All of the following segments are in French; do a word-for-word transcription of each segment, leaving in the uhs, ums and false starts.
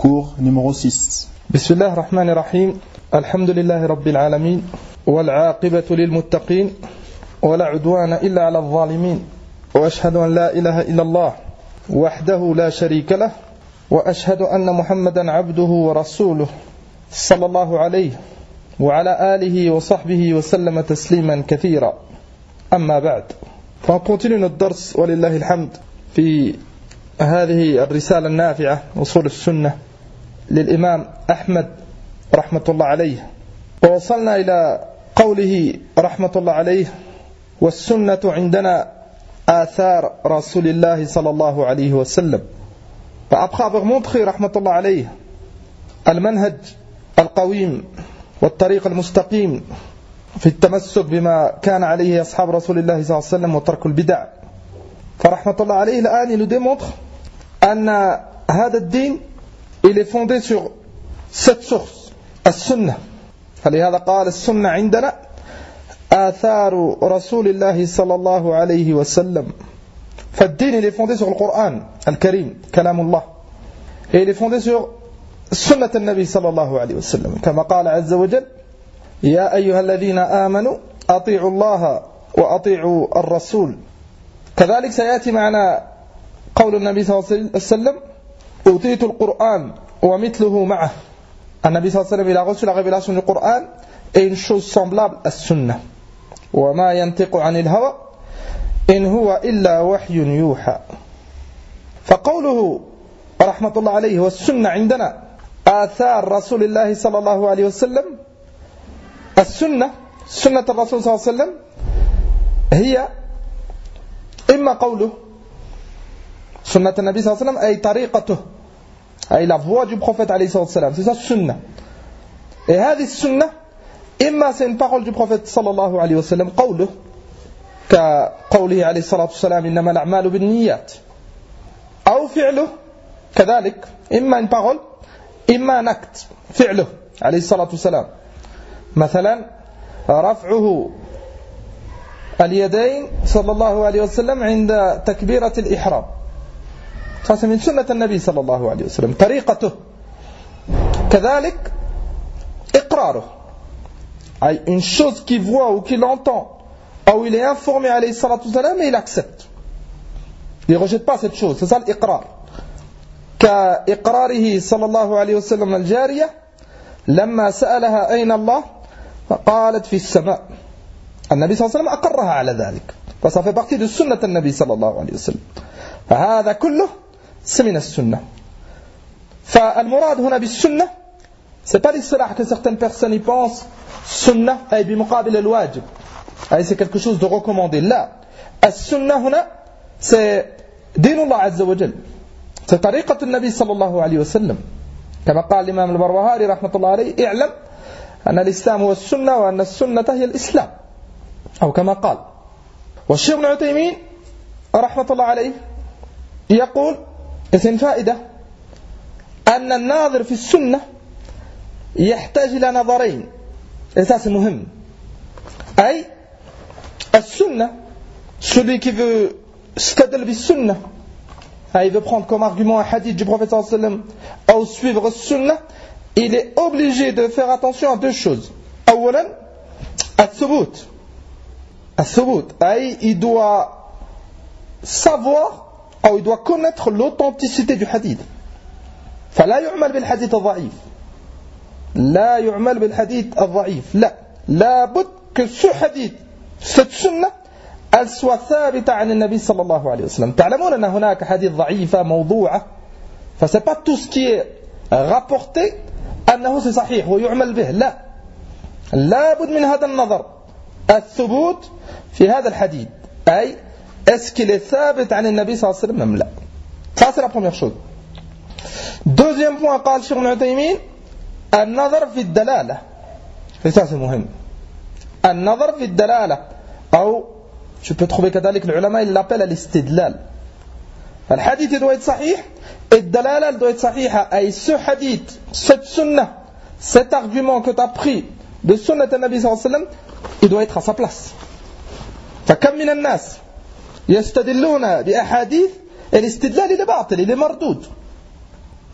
cours numéro six. بسم الله الرحمن الرحيم. الحمد لله رب العالمين والعاقبة للمتقين ولا عدوان إلا على الظالمين وأشهد أن لا إله إلا الله وحده لا شريك له وأشهد أن محمدا عبده ورسوله صلى الله عليه وعلى آله وصحبه وسلم تسليما كثيرا. أما بعد، فon continue notre dars ولله الحمد في هذه الرسالة النافعة أصول السنة للإمام أحمد رحمة الله عليه. ووصلنا إلى قوله رحمة الله عليه: والسنة عندنا آثار رسول الله صلى الله عليه وسلم. فأبقى avoir montré رحمة الله عليه المنهج القويم والطريق المستقيم في التمسك بما كان عليه أصحاب رسول الله صلى الله عليه وسلم وترك البدع. فرحمة الله عليه الآن il nous démontre أن هذا الدين il est fondé sur cette source السنة. فلهذا قال السنة عندنا آثار رسول الله صلى الله عليه وسلم. فالدين il est fondé sur le Coran الكريم كلام الله, et il est fondé sur سنة النبي صلى الله عليه وسلم كما قال عز وجل: يا أيها الذين آمنوا أطيعوا الله وأطيعوا الرسول. كذلك سيأتي معنا قول النبي صلى الله عليه وسلم: أوتيت القرآن ومثله معه. النبي صلى الله عليه وسلم il a reçu la révélation du Coran et une chose semblable à السنة. وما ينطق عن الهوى إن هو إلا وحي يوحى. فقوله رحمة الله عليه والسنة عندنا آثار رسول الله صلى الله عليه وسلم. السنة سنة الرسول صلى الله عليه وسلم هي إما قوله سنة النبي صلى الله عليه وسلم أي طريقته أي la voie du prophète عليه الصلاة والسلام. C'est ça السنة. Et هذه السنة إما c'est une parole du prophète صلى الله عليه وسلم قوله كقوله عليه الصلاة والسلام: إنما الأعمال بالنيات. أو فعله كذلك إما une parole إما un acte فعله عليه الصلاة والسلام. مثلا رفعه اليدين صلى الله عليه وسلم عند تكبيرة الإحرام. ça من سنة النبي صلى الله عليه وسلم طريقته. كذلك إقراره أي une chose qu'il voit ou qu'il entend ou il est informé عليه الصلاة والسلام et il accepte, il ne rejette pas cette chose. c'est ça l'إقرار. كإقراره صلى الله عليه وسلم الجارية لما سألها أين الله فقالت في السماء. النبي صلى الله عليه وسلم أقرها على ذلك. فça fait partie de سنة النبي صلى الله عليه وسلم. فهذا كله من السنة. فالمراد هنا بالسنة c'est pas l'islah que certaines personnes y pensent. سنة أي بمقابل الواجب, أي c'est quelque chose de recommandé. لا, السنة هنا c'est دين الله عز وجل, c'est طريقة النبي صلى الله عليه وسلم. كما قال الإمام البربهاري رحمة الله عليه: اعلم أن الإسلام هو السنة وأن السنة هي الإسلام. أو كما قال. والشيخ ابن عثيمين رحمة الله عليه يقول إذن فائدة أن الناظر في السنة يحتاج إلى نظرين. أساس مهم. أي السنة, celui qui veut stadl بالسنة, il veut prendre comme argument un hadith du prophète sallallahu alayhi wa sallam ou suivre sunna, il est obligé de faire attention à deux choses. أولا الثبوت. الثبوت أي il doit savoir ou il doit connaître l'authenticité du hadith. فلا يعمل بالحديث الضعيف. لا يعمل بالحديث الضعيف. لا, لابد que ce hadith, cette sunna, elle soit ثابتة عن النبي صلى الله عليه وسلم. تعلمون أن هناك حديث ضعيفة موضوعة, ف c'est pas tout ce qui est rapporté أنه c'est صحيح ويعمل به. لا, لابد من هذا النظر الثبوت في هذا الحديث, أي est-ce qu'il est ثابت عن النبي صلى الله عليه وسلم أم لا. Ça c'est la première chose. Deuxième point, قال الشيخ ابن عثيمين: النظر في الدلالة. et ça c'est مهم. النظر في الدلالة, أو tu peux trouver كذلك العلماء ils l'appellent الاستدلال. الحديث doit être صحيح et الدلالة doit être صحيحة, أي ce hadith, cette sunna, cet argument que tu as pris de sunnat al-Nabi sallallahu alayhi wa sallam, il doit être à sa place. فكم من الناس يستدلون بأحاديث الاستدلال إلى باطل إلى مردود.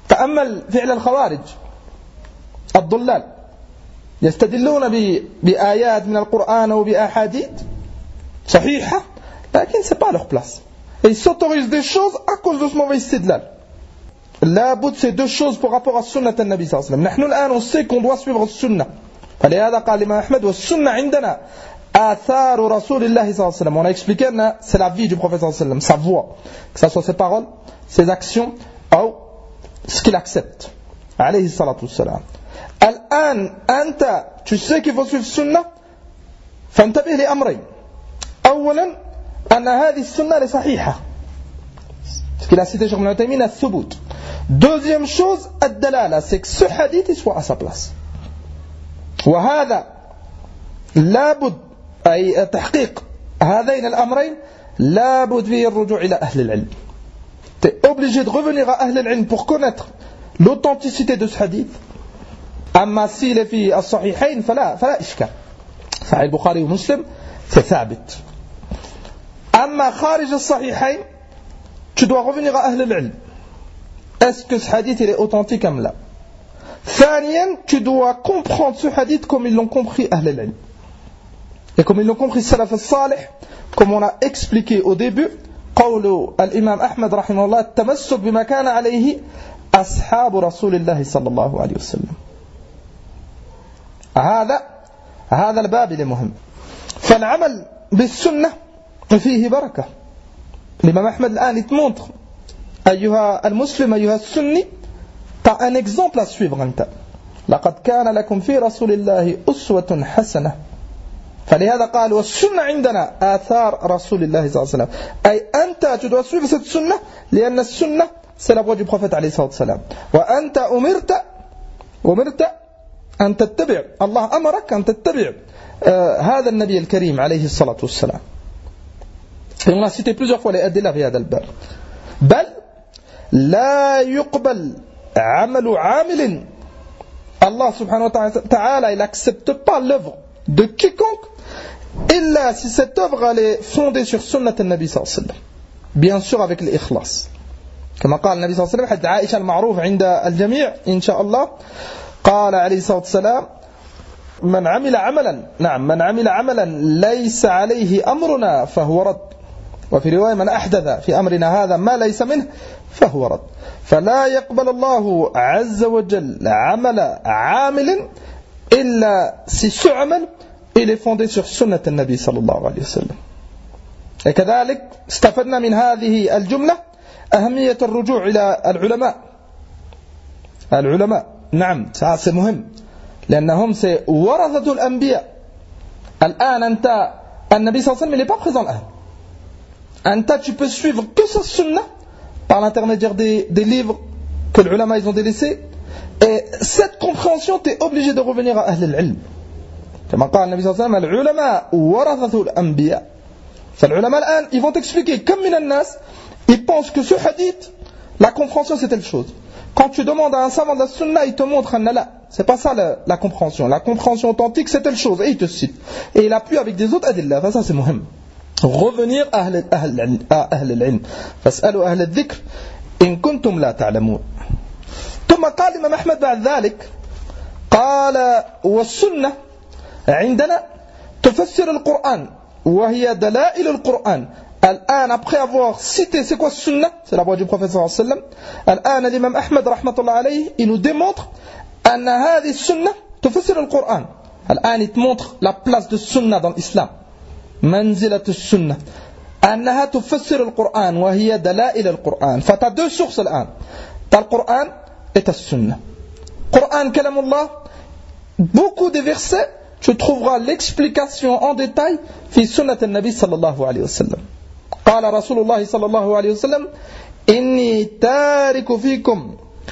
تأمل فعل الخوارج الضلال يستدلون بآيات من القرآن وبأحاديث صحيحة لكن c'est pas leur place et ils s'autorisent des choses à cause de ce mauvais istidlal. لا بد ces deux choses pour rapport à sunnah النبي صلى الله عليه وسلم. نحن الآن on sait qu'on doit suivre السنة فلهذا قال الإمام أحمد والسنة عندنا آثار رسول الله صلى الله عليه وسلم. On a expliqué que c'est la vie du prophète صلى الله عليه وسلم, sa voix, que ce soit ses paroles, ses actions ou ce qu'il accepte عليه الصلاة والسلام. الآن أنت tu sais qu'il faut suivre السنة فانتبه لأمرين. أولا أن هذه السنة صحيحة ce qu'il a cité Cheikh Ibn Uthaymin الثبوت. Deuxième chose الدلالة, c'est que ce hadith il soit à sa place. وهذا لابد أي تحقيق هذين الأمرين لابد فيه الرجوع إلى أهل العلم. Tu es obligé de revenir à أهل العلم pour connaître l'authenticité de ce hadith. أما s'il est في الصحيحين فلا فلا إشكال. صحيح البخاري ومسلم c'est ثابت. أما خارج الصحيحين tu dois revenir à أهل العلم. Est-ce que ce hadith il est authentique ou là? ثانيا tu dois comprendre ce hadith comme ils l'ont compris أهل العلم. Et comme ils l'ont compris السلف الصالح, comme on a expliqué au début, قول الإمام أحمد رحمه الله التمسك بما كان عليه أصحاب رسول الله صلى الله عليه وسلم. هذا هذا الباب المهم. فالعمل بالسنة فيه بركة. الإمام أحمد الآن يتمونtre أيها المسلم أيها السني t'as un exemple à suivre أنت. لقد كان لكم في رسول الله أسوة حسنة. فلهذا قال والسنة عندنا آثار رسول الله صلى الله عليه وسلم. أي أنت tu dois suivre cette sunna لأن السنة c'est la voie du prophète عليه الصلاة والسلام. وأنت أمرت أمرت أن تتبع الله أمرك أن تتبع آه هذا النبي الكريم عليه الصلاة والسلام. Et on a cité plusieurs fois les adilla في هذا الباب. بل لا يقبل عمل عامل. Allah subhanahu wa ta'ala il n'accepte pas l'œuvre de quiconque إلا si cette œuvre elle est fondée sur sunnat al-Nabi sallallahu alayhi wa sallam. Bien sûr avec l'ikhlas. كما قال النبي صلى الله عليه وسلم حديث عائشة المعروف عند الجميع إن شاء الله قال عليه الصلاة والسلام من عمل عملا نعم من عمل عملا ليس عليه أمرنا فهو رد. وفي رواية من أحدث في أمرنا هذا ما ليس منه فهو رد. فلا يقبل الله عز وجل عمل عامل إلا si ce عمل il est fondé sur سنة النبي صلى الله عليه وسلم. وكذلك استفدنا من هذه الجملة أهمية الرجوع إلى العلماء. العلماء نعم c'est مهم لأنهم c'est ورثة الأنبياء. الآن أنت النبي صلى الله عليه وسلم il n'est pas présent الآن. أنت tu peux suivre que sa sunna par l'intermédiaire des, des livres que les ulama ils ont délaissés. Et cette compréhension tu es obligé de revenir à أهل العلم. كما قال النبي صلى الله عليه وسلم العلماء ورثة الأنبياء. فالعلماء الآن ils vont t'expliquer comme من الناس ils pensent que ce hadith la compréhension c'est telle chose. Quand tu demandes à un savant de la sunna il te montre un là. C'est pas ça la, la compréhension. La compréhension authentique c'est telle chose et il te cite. Et il appuie avec des autres adillah. Enfin, ça c'est muhim. revenir à أهل العلم فاسألوا أهل الذكر إن كنتم لا تعلمون. ثم قال الإمام أحمد بعد ذلك قال والسنة عندنا تفسر القرآن وهي دلائل القرآن. الآن après avoir cité c'est quoi sunna, c'est la voix du prophète صلى الله عليه وسلم. الآن الإمام أحمد رحمة الله عليه il nous démontre أن هذه السنة تفسر القرآن. الآن il te montre la place de sunna dans l'islam. منزلة السنة أنها تفسر القرآن وهي دلائل القرآن. فتا deux sources الآن. t'as le Coran et t'as السنة. Coran كلام الله. Beaucoup de versets tu trouveras l'explication en détail في سنة النبي صلى الله عليه وسلم. قال رسول الله صلى الله عليه وسلم إني تارك فيكم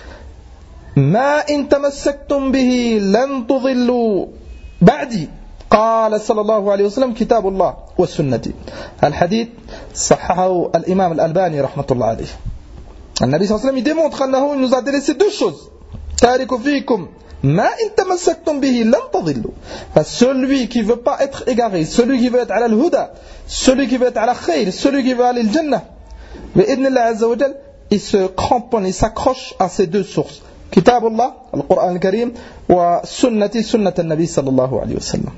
ما إن تمسكتم به لن تضلوا بعدي. قال صلى الله عليه وسلم كتاب الله والسنة. الحديث صححه الإمام الألباني رحمة الله عليه. النبي صلى الله عليه وسلم démontre أنه il nous a délaissé deux choses. تارك فيكم ما إن تمسكتم به لن تضلوا. Celui qui veut pas être égaré, celui qui veut être على الهدى, celui qui veut être على خير, celui qui veut aller الجنة بإذن الله عز وجل il se cramponne, il s'accroche à ces deux sources. Kitabullah, le Coran al-Karim, wa sunnati, sunnat al-Nabi sallallahu alayhi wa sallam.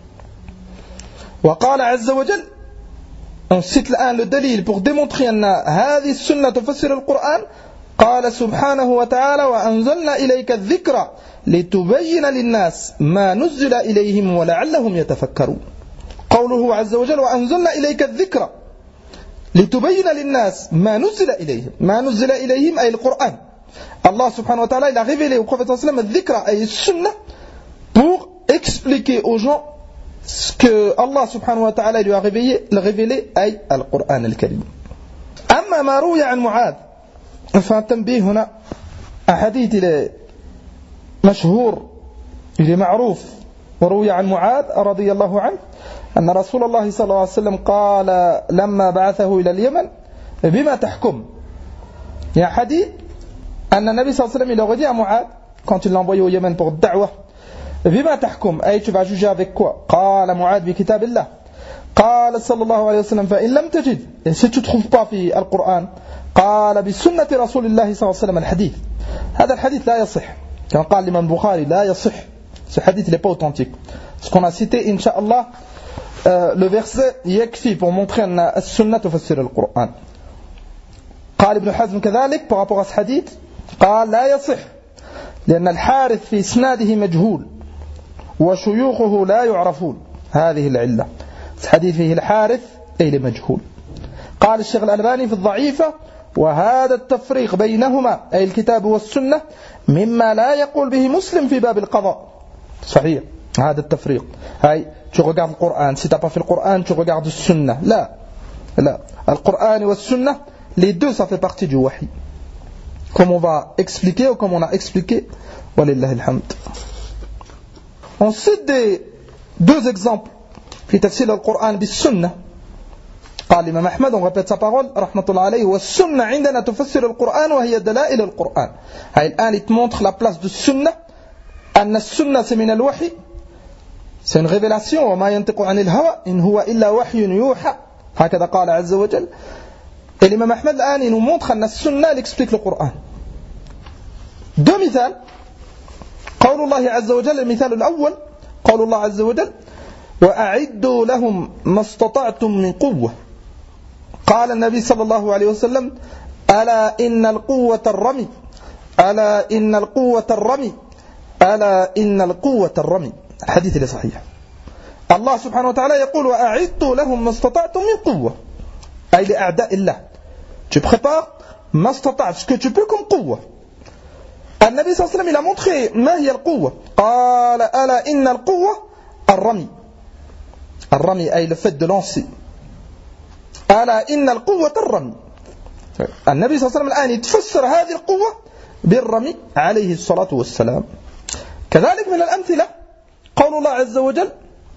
Wa qala azza wa jal, on cite le dalil pour démontrer que هذه السنة تفسر القرآن. قال سبحانه وتعالى وأنزلنا إليك الذكر لتبين للناس ما نزل إليهم ولعلهم يتفكرون. قوله عز وجل وأنزلنا إليك الذكر لتبين للناس ما نزل إليهم. ما نزل إليهم أي القرآن. Allah subhanahu wa ta'ala il a révélé au prophète sallallahu alayhi wa sallam الذكر أي السنة pour expliquer aux gens ce que Allah subhanahu wa ta'ala lui a révélé, le révélé أي القرآن الكريم. أما ما روي عن معاذ فالتنبيه هنا أحاديث إلى مشهور إلى معروف. وروي عن معاذ رضي الله عنه أن رسول الله صلى الله عليه وسلم قال لما بعثه إلى اليمن بما تحكم. Il y a un hadith أن النبي صلى الله عليه وسلم il aurait dit à Mu'ad quand il l'a envoyé au Yémen pour da'wah بما تحكم أي tu vas juger avec quoi. قال معاذ بكتاب الله. قال صلى الله عليه وسلم فإن لم تجد et si tu ne trouves pas في القرآن قال بسنة رسول الله صلى الله عليه وسلم الحديث. هذا الحديث لا يصح كما قال الإمام البخاري لا يصح. Ce hadith n'est pas authentique. Ce qu'on a cité Inch'Allah euh, le verset يكفي pour montrer أن السنة تفسر القرآن. قال ابن حزم كذلك par rapport à ce hadith قال لا يصح لأن الحارث في إسناده مجهول وشيوخه لا يعرفون. هذه العلة. الحديث فيه الحارث أي مجهول. قال الشيخ الألباني في الضعيفة وهذا التفريق بينهما أي الكتاب والسنة مما لا يقول به مسلم في باب القضاء. صحيح هذا التفريق. هاي tu regardes le Coran, si tu n'as pas fait le Coran tu regardes le Sunnah. لا لا le Coran et le Sunnah les deux ça fait partie du wahi comme on va expliquer ou comme on a expliqué. Walillah alhamd. On cite des deux exemples في تفسير القرآن بالسنة. قال الإمام أحمد on répète sa parole رحمة الله عليه والسنة عندنا تفسر القرآن وهي دلائل القرآن. هاي الآن il te montre la place de sunna. أن السنة c'est من الوحي c'est une révélation وما ينطق عن الهوى إن هو إلا وحي يوحى هكذا قال عز وجل. Et l'imam Ahmed الآن il nous montre أن السنة elle explique le Coran. deux مثال. قول الله عز وجل المثال الأول قول الله عز وجل وأعدوا لهم ما استطعتم من قوة. قال النبي صلى الله عليه وسلم ألا إن القوة الرمي ألا إن القوة الرمي ألا إن القوة الرمي. الحديث اللي صحيح. الله سبحانه وتعالى يقول وأعدوا لهم ما استطعتم من قوة أي لأعداء الله. Tu prépares ما استطعت ce que tu peux comme قوة. النبي صلى الله عليه وسلم il a montré ما هي القوة. قال ألا إن القوة الرمي. الرمي أي le fait de lancer. ألا إن القوة الرمي. النبي صلى الله عليه وسلم الآن يتفسر هذه القوة بالرمي عليه الصلاة والسلام. كذلك من الأمثلة قول الله عز وجل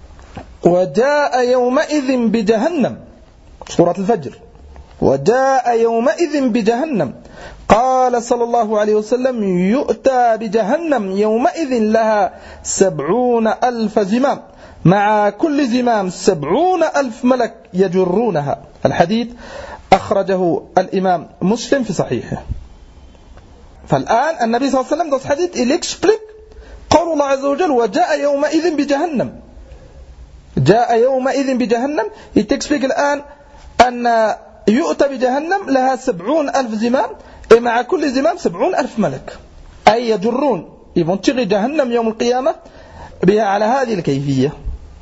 وجاء يومئذ بجهنم. سورة الفجر وجاء يومئذ بجهنم. قال صلى الله عليه وسلم يؤتى بجهنم يومئذ لها سبعون ألف زمام مع كل زمام سبعون ألف ملك يجرونها. الحديث أخرجه الإمام مسلم في صحيحه. فالآن النبي صلى الله عليه وسلم dans ce hadith il explique قول الله عز وجل وجاء يومئذ بجهنم. جاء يومئذ بجهنم il t'explique الآن أن يؤتى بجهنم لها سبعون ألف زمام ومع كل زمام سبعون ألف ملك أي يجرون ils vont tirer جهنم يوم القيامة بها على هذه الكيفية.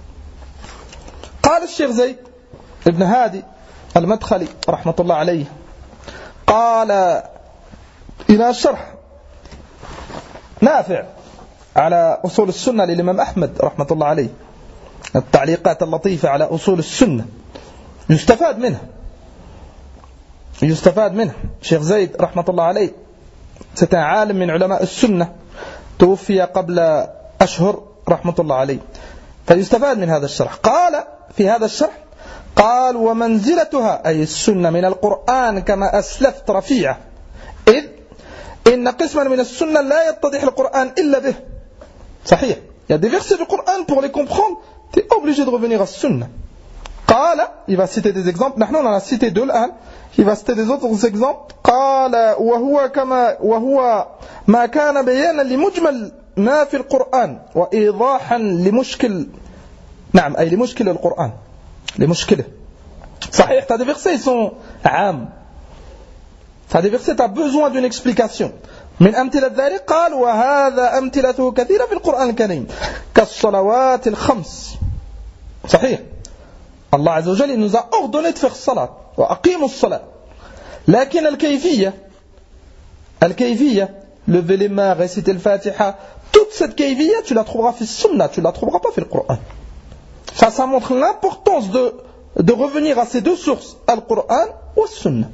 قال الشيخ زيد ابن هادي المدخلي رحمة الله عليه قال إلى شرح نافع على أصول السنة للإمام أحمد رحمة الله عليه التعليقات اللطيفة على أصول السنة يستفاد منها يستفاد منها. شيخ زيد رحمة الله عليه c'est un عالم من علماء السنة توفي قبل أشهر رحمة الله عليه فيستفاد من هذا الشرح. قال في هذا الشرح قال ومنزلتها أي السنة من القرآن كما أسلفت رفيعة إذ إن قسما من السنة لا يتضح القرآن إلا به. صحيح il y a des versets du Coran pour les comprendre tu es obligé de revenir à la sunna. قال, il va citer des exemples. نحن on en a cité deux الآن. Il va citer des autres exemples. قال وهو كما وهو ما كان بيانا لمجمل ما في القرآن وإيضاحا لمشكل نعم أي لمشكل القرآن لمشكله. صحيح, t'as des versets ils sont عام. t'as des versets t'as besoin d'une explication. من أمثلة ذلك قال وهذا أمثلته كثيرة في القرآن الكريم كالصلوات الخمس. صحيح, Allah Azza wa Jalla nous a ordonné de faire salat وأقيموا الصلاة. لكن الكيفية الكيفية lever les mains, réciter le Fatiha, toute cette kayfiyya tu la trouveras في السنة, tu la trouveras pas في القرآن. Ça, ça montre l'importance de, de revenir à ces deux sources, al-Qur'an ou al-Sunnah.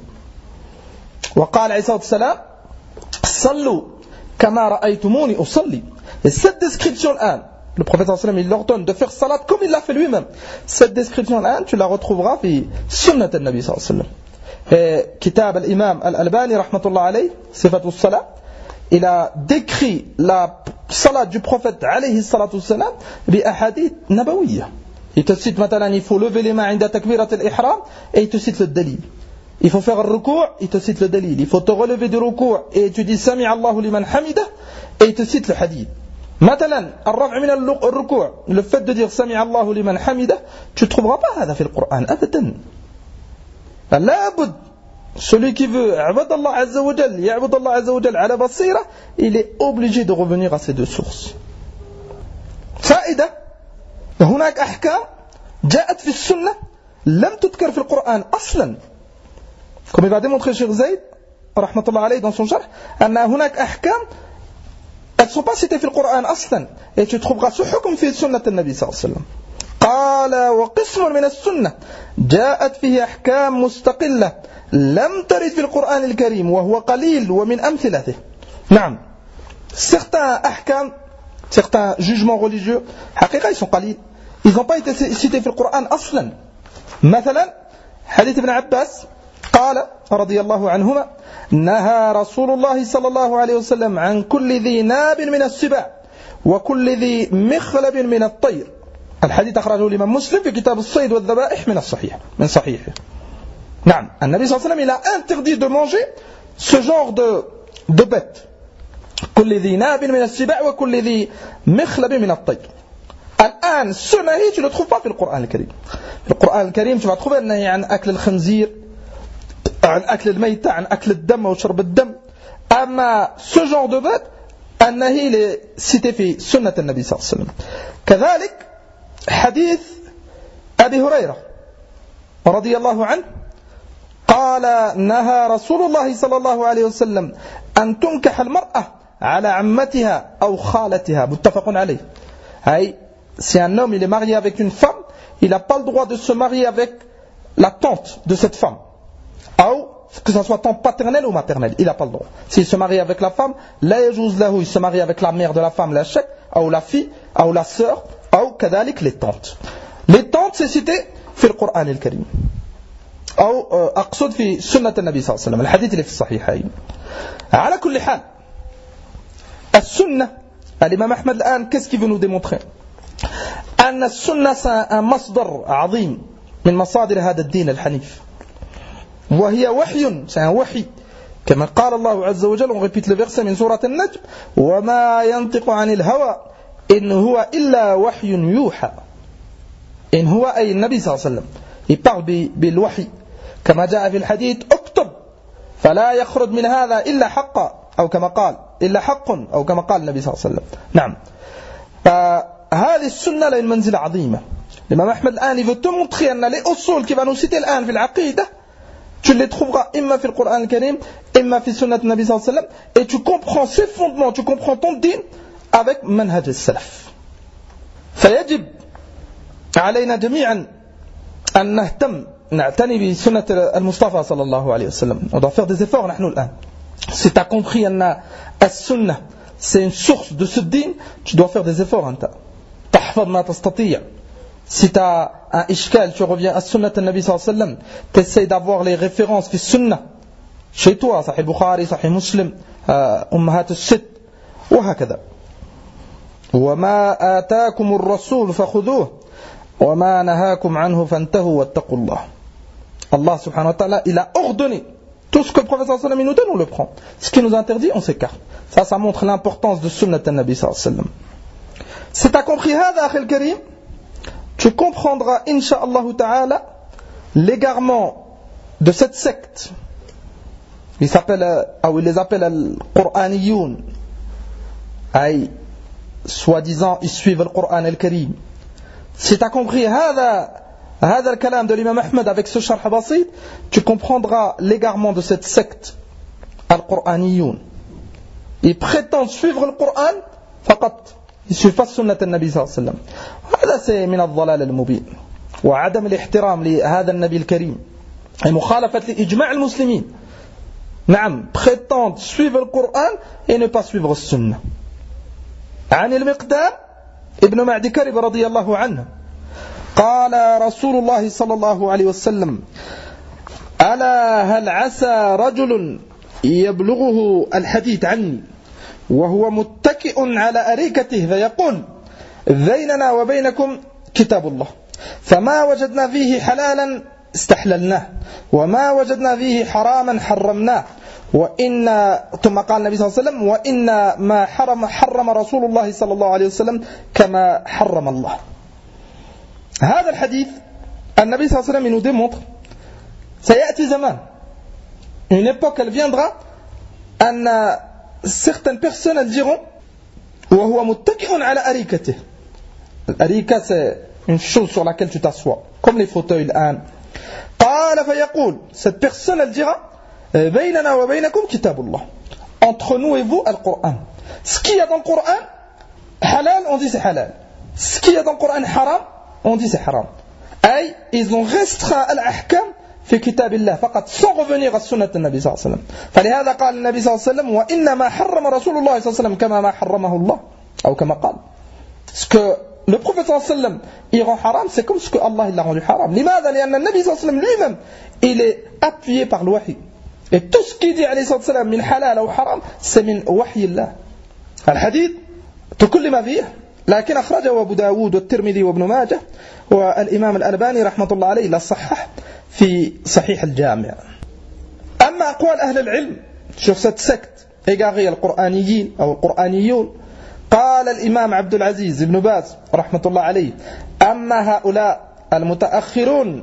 وقال عليه الصلاة والسلام صلوا كما رأيتموني أصلي. Et cette description là, le prophète sallallahu alayhi wa sallam il ordonne de faire salat comme il l'a fait lui-même. Cette description là, tu la retrouveras في سنة النبي صلى الله عليه وسلم. Et kitab al-imam al-Albani rahmatullah alayhi, sifatu as-salat, il a décrit la salat du prophète alayhi salatu wassalam bi ahadith nabawiyya. Il te cite maintenant il faut lever les mains عند تكبيرة الإحرام et il te cite le dalil. Il faut faire le ruku', il te cite le dalil. Il faut te relever du ruku' et tu dis Sami Allahu liman hamida et il te cite le hadith. Maintenant, الرفع من الركوع, le fait de dire Sami Allahu liman hamida, tu ne trouveras pas هذا في القرآن أبدا. لا بد, celui qui veut عبد الله عز وجل يعبد الله عز وجل على بصيرة, il est obligé de revenir à ces deux sources. فائدة, هناك أحكام جاءت في السنة لم تذكر في القرآن أصلا. Comme il va démontrer Cheikh Zayd rahmatullah alayhi dans son sharh, أن هناك أحكام elles ne sont pas citées في القرآن أصلا, et tu trouveras ce حكم في سنة النبي صلى الله عليه وسلم. قال وقسم من السنة جاءت فيه أحكام مستقلة لم ترد في القرآن الكريم وهو قليل ومن أمثلته. نعم, certains أحكام, certains jugements religieux حقيقة ils sont قليل, ils n'ont pas été cités في القرآن أصلا. مثلا حديث ابن عباس قال رضي الله عنهما نهى رسول الله صلى الله عليه وسلم عن كل ذي ناب من السباع وكل ذي مخلب من الطير. الحديث أخرجه الإمام مسلم في كتاب الصيد والذبائح من الصحيح من صحيحه. نعم, النبي صلى الله عليه وسلم il a interdit de manger ce genre de, de bêtes. كل ذي ناب من السباع وكل ذي مخلب من الطير. الآن ce nahi tu ne le trouves pas في القرآن الكريم. في القرآن الكريم tu vas trouver النهي عن أكل الخنزير, عن أكل الميتة, عن أكل الدم وشرب الدم. أما ce genre de bête, النهي il est cité في سنة النبي صلى الله عليه وسلم. كذلك حديث أبي هريرة رضي الله عنه قال نهى رسول الله صلى الله عليه وسلم أن تنكح المرأة على عمتها أو خالتها, متفق عليه. أي si un homme il est marié avec une femme, il n'a pas le droit de se marier avec la tante de cette femme, ou que ce soit tante paternelle ou maternelle, il n'a pas le droit. S'il se marie avec la femme, la yajouz lahu, il se marie avec la mère de la femme, la chèque, ou la fille, ou la sœur, ou kadalik les tantes. Les tantes c'est cité في القرآن الكريم, أو أقصد في سنة النبي صلى الله عليه وسلم, الحديث اللي في الصحيحين. على كل حال, السنة, الإمام أحمد الآن qu'est-ce qu'il veut nous démontrer? أن السنة c'est un مصدر عظيم من مصادر هذا الدين الحنيف, وهي وحي, c'est un وحي, كما قال الله عز وجل, on répète le verset من سورة النجم, وما ينطق عن الهوى إن هو إلا وحي يوحى. إن هو أي النبي صلى الله عليه وسلم, il parle بالوحي كما جاء في الحديث اكتب فلا يخرج من هذا إلا حقا, أو كما قال إلا حق, أو كما قال النبي صلى الله عليه وسلم. نعم, هذه السنة لها منزلة عظيمة. الإمام أحمد الآن il veut te montrer أن les usul qui va nous citer الآن في العقيدة tu les trouveras إما في القرآن الكريم إما في سنة النبي صلى الله عليه وسلم, et tu comprends ces fondements, tu comprends ton din avec منهج السلف. فيجب علينا جميعا أن نهتم نعتني بسنة المصطفى صلى الله عليه وسلم. On doit faire des efforts نحن الآن. Si tu as compris أن السنة c'est une source de ce din, tu dois faire des efforts أنت. تحفظ ما تستطيع. Si tu as un ishkal, tu reviens à Sunnat al-Nabi sallallahu alayhi wa sallam, tu essaies d'avoir les références في السنة chez toi, Sahih Bukhari, Sahih Muslim, Ummahat al-Sitt, وهكذا. وما آتاكم الرسول فخذوه وَمَا نَهَاكُمْ عَنْهُ فَانْتَهُوا وَاتَّقُوا اللَّهِ. Allah subhanahu wa ta'ala, il a ordonné tout ce que le prophète sallallahu alayhi wa sallam nous donne, on le prend. Ce qui nous interdit, on s'écarte. Ça, ça montre l'importance de sunnat al-Nabi sallallahu alayhi wa sallam. Si tu as compris hada, akhi al-karim, tu comprendras, insha'Allah ta'ala, l'égarement de cette secte. Ils s'appellent, ou ils les appellent al-Qur'aniyoun. Aïe, soi-disant, ils suivent le Qur'an al-Karim. Si tu as compris hada, hada al-kalam de l'imam Ahmed avec ce sharh basit, tu comprendras l'égarement de cette secte al-Qur'aniyoun. Ils prétendent suivre le Qur'an, faqat. Ils ne suivent pas sunnat al-Nabi sallallahu alayhi wa sallam. هذا c'est من الضلال المبين وعدم الاحترام لهذا النبي الكريم et مخالفة لإجماع المسلمين. نعم, prétendent suivre le Coran et ne pas suivre la sunna. عن المقدام ابن معد كرب رضي الله عنه قال رسول الله صلى الله عليه وسلم ألا هل عسى رجل يبلغه الحديث عني وهو متكئ على أريكته فيقول بيننا وبينكم كتاب الله فما وجدنا فيه حلالا استحللناه وما وجدنا فيه حراما حرمناه وإن ثم قال النبي صلى الله عليه وسلم وإن ما حرم حرم رسول الله صلى الله عليه وسلم كما حرم الله. هذا الحديث النبي صلى الله عليه وسلم nous démontre سيأتي زمان, une époque elle viendra, أن certaines personnes elles diront وهو متكئ على أريكته. الأريكة c'est une chose sur laquelle tu t'assois, comme les fauteuils الآن. قال فيقول, cette personne elle dira بيننا وبينكم كتاب الله, entre nous et vous le Coran. Ce qu'il y a dans le Coran halal, on dit c'est halal. Ce qu'il y a dans le Coran haram, on dit c'est haram. أي ils ont restreint الأحكام في كتاب الله فقط, sans revenir à sunnat النبي صلى الله عليه وسلم. فلهذا قال النبي صلى الله عليه وسلم وإنما حرم رسول الله صلى الله عليه وسلم كما ما حرمه الله أو كما قال. Ce que le prophète صلى الله عليه وسلم il rend haram, c'est comme ce que Allah il l'a rendu haram. لماذا؟ لأن النبي صلى الله عليه وسلم lui-même il est appuyé par le wahy. Et tout ce qu'il dit عليه الصلاة والسلام من حلال أو حرام c'est من وحي الله. الحديث تكلم فيه لكن أخرجه أبو داود والترمذي وابن ماجه والإمام الألباني رحمة الله عليه لا صحح في صحيح الجامع. أما أقوال أهل العلم sur cette secte égarée القرآنيين أو القرآنيون, قال الإمام عبد العزيز بن باز رحمة الله عليه أما هؤلاء المتأخرون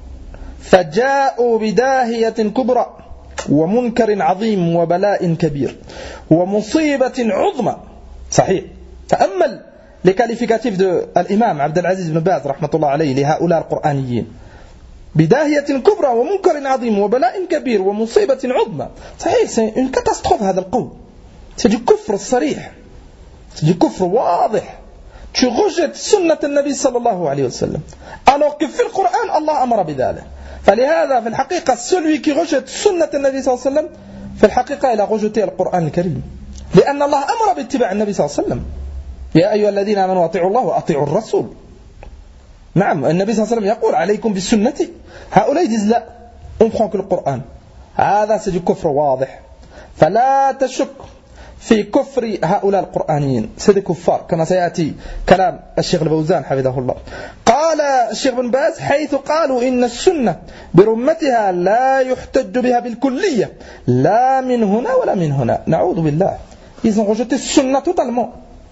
فجاءوا بداهية كبرى ومنكر عظيم وبلاء كبير ومصيبة عظمى. صحيح. تأمل les qualificatifs de l'imam Abd al-Aziz ibn Baz rahmatullah alayhi لهؤلاء القرآنيين. بداهية كبرى ومنكر عظيم وبلاء كبير ومصيبة عظمى. صحيح, c'est une catastrophe هذا القول. C'est du كفر الصريح, c'est du كفر واضح. Tu rejettes سنة النبي صلى الله عليه وسلم alors que في القرآن الله أمر بذلك. فلهذا في الحقيقة celui qui rejette سنة النبي صلى الله عليه وسلم في الحقيقة il a rejeté القرآن الكريم, لأن الله أمر باتباع النبي صلى الله عليه وسلم. يا أيها الذين آمنوا أطيعوا الله وأطيعوا الرسول. نعم, النبي صلى الله عليه وسلم يقول عليكم بالسنة. هؤلاء disent لا, on prend que le Coran. هذا c'est du كفر واضح. فلا تشك في كفر هؤلاء القرآنيين, c'est des كفار كما سيأتي كلام الشيخ الفوزان حفظه الله. قال الشيخ بن باز حيث قالوا إن السنة برمتها لا يحتج بها بالكلية لا من هنا ولا من هنا. نعوذ بالله, ils ont rejeté السنة totalement.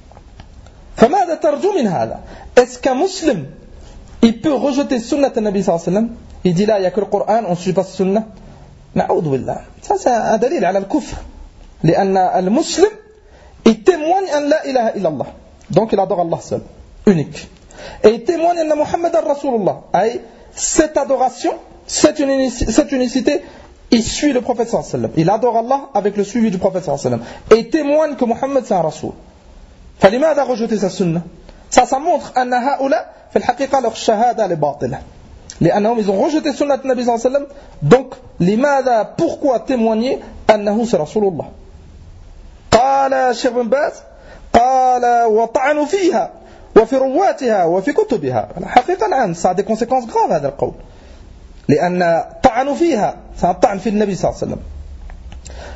فماذا ترجو من هذا؟ Est-ce qu'un musulman il peut rejeter sunnat al-Nabi sallallahu alayhi wa sallam? Il dit là il n'y a que le Coran, on ne suit pas sunnah. نعوذ بالله. Ça c'est un دليل على الكفر. لأن المسلم il témoigne أن لا إله إلا الله, donc il adore Allah seul, unique. Et il témoigne أن محمد رسول الله. أي cette adoration, cette unicité, il suit le prophète sallallahu alayhi wa sallam. Il adore Allah avec le suivi du prophète sallallahu alayhi wa sallam. Et il témoigne que Mohammed c'est un rasoul. فلماذا rejeter sa sunna? Ça, ça montre أن هؤلاء في الحقيقة leur shahada est باطلة. لأنهم ils ont rejeté sunnat Nabi sallallahu alayhi wa sallam. Donc, لماذا, pourquoi témoigner أنه c'est رسول الله؟ قال الشيخ بن باز قال وطعنوا فيها وفي رواتها وفي كتبها. الحقيقة الآن ça a des conséquences graves هذا القول. لأن طعنوا فيها, c'est un طعن في النبي صلى الله عليه وسلم.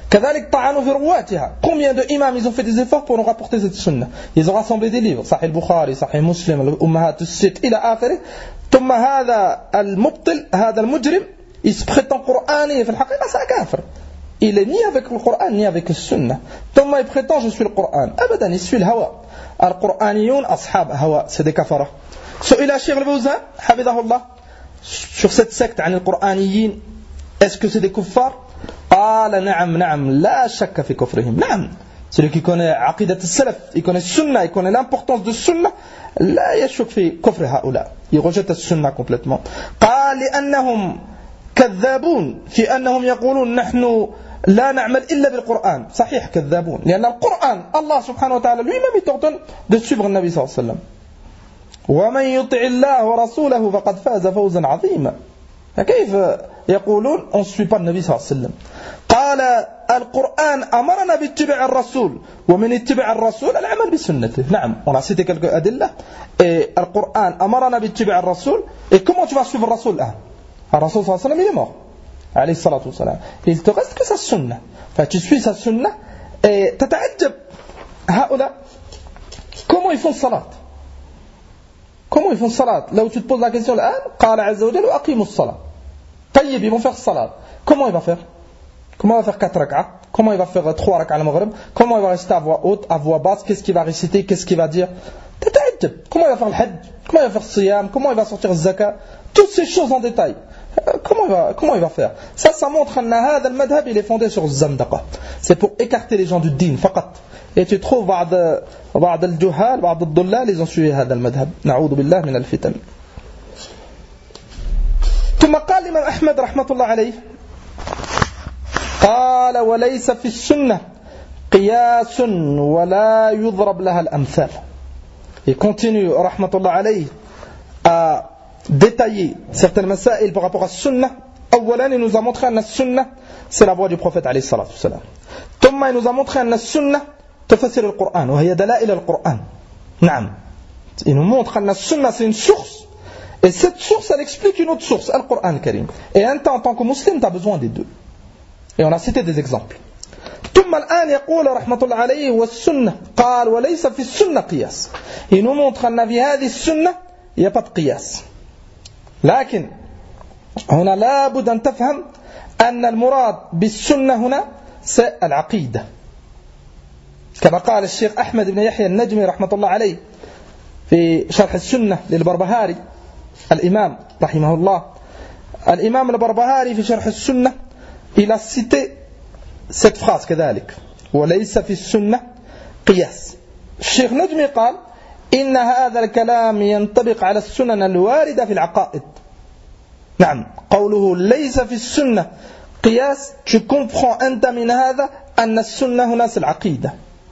كذلك طعنوا في رواتها. Combien de imams ils ont fait des efforts pour nous rapporter cette sunna? Ils ont rassemblé des livres, Sahih al-Bukhari, Sahih Muslim, الأمهات الست إلى آخره. ثم هذا المبطل هذا المجرم il se prétend قرآني في الحقيقة c'est un كافر. Il est ni avec le Coran ni avec le Sunna. ثم il prétend je suis le Coran. أبدا il suit le hawa. القرآنيون أصحاب هوا, c'est des كفرة. سئل الشيخ الفوزان حفظه الله sur cette secte عن القرآنيين, est-ce que c'est des kuffars? قال نعم نعم لا شك في كفرهم. نعم, celui qui connaît عقيدة السلف, il connaît السنة, il connaît l'importance de السنة, لا يشك في كفر هؤلاء, il rejette السنة complètement. قال لأنهم كذابون في أنهم يقولون نحن لا نعمل إلا بالقرآن. صحيح كذابون, لأن القرآن الله سبحانه وتعالى lui-même t'ordonne de suivre le Nabi صلى الله عليه وسلم. ومن يطع الله ورسوله فقد فاز فوزا عظيما. فكيف يقولون on ne suit pas le Nabi صلى الله عليه وسلم؟ قال القرآن أمرنا باتباع الرسول ومن اتباع الرسول العمل بسنته. نعم, on a cité quelques أدلة. Et القرآن أمرنا باتباع الرسول. Et comment tu vas suivre le Rasoul là? Le Rasoul صلى الله عليه وسلم il est mort. عليه الصلاة والسلام. Il te reste que sa sunna. Enfin, tu suis sa sunna et تتعجب هؤلاء comment ils font salat. Comment ils font salat? Là où tu te poses la question الآن قال عز وجل وأقيموا الصلاة. طيب, ils vont faire salat. Comment il va faire? Comment il va faire quatre rak'ah? Comment il va faire trois rak'ah al-maghrib? Comment il va rester à voix haute, à voix basse? Qu'est-ce qu'il va réciter? Qu'est-ce qu'il va dire? تتعجب. Comment il va faire le hajj? Comment il va faire le siyam? Comment il va sortir le zakat? Toutes ces choses en détail. Comment il va, comment il va faire? Ça, ça montre que هذا المذهب il est fondé sur الزندقة. C'est pour écarter les gens du din فقط. Et tu trouves بعض بعض الجهال بعض الضلال ils ont suivi هذا المذهب. نعوذ بالله من الفتن. ثم قال الإمام أحمد رحمة الله عليه قال وليس في السنة قياس ولا يضرب لها الأمثال. Il continue رحمة الله عليه à détailler certaines masaïl par rapport à sunna. أولا il nous a montré que sunna c'est la voix du prophète عليه الصلاة والسلام. ثم il nous a montré que sunna تفسر القرآن وهي دلائل القرآن. نعم, il nous montre que sunna c'est une source. Et cette source, elle explique une autre source, le Coran al-Karim. Et un temps, en tant que musulman, tu as besoin des deux. Et on a cité des exemples. ثم الآن يقول رحمة الله عليه والسنة قال وليس في السنة قياس. Il nous montre أن في هذه السنة il n'y a pas de قياس. لكن هنا لابد أن تفهم أن المراد بالسنة هنا c'est العقيدة. كما قال الشيخ أحمد بن يحيى النجمي رحمة الله عليه في شرح السنة للبربهاري. الإمام رحمه الله الإمام البربهاري في شرح السنة il a cité cette phrase كذلك وليس في السنة قياس. الشيخ نجمي قال إن هذا الكلام ينطبق على السنن الواردة في العقائد. نعم, قوله ليس في السنة قياس tu comprends أنت من هذا أن السنة هنا c'est العقيدة.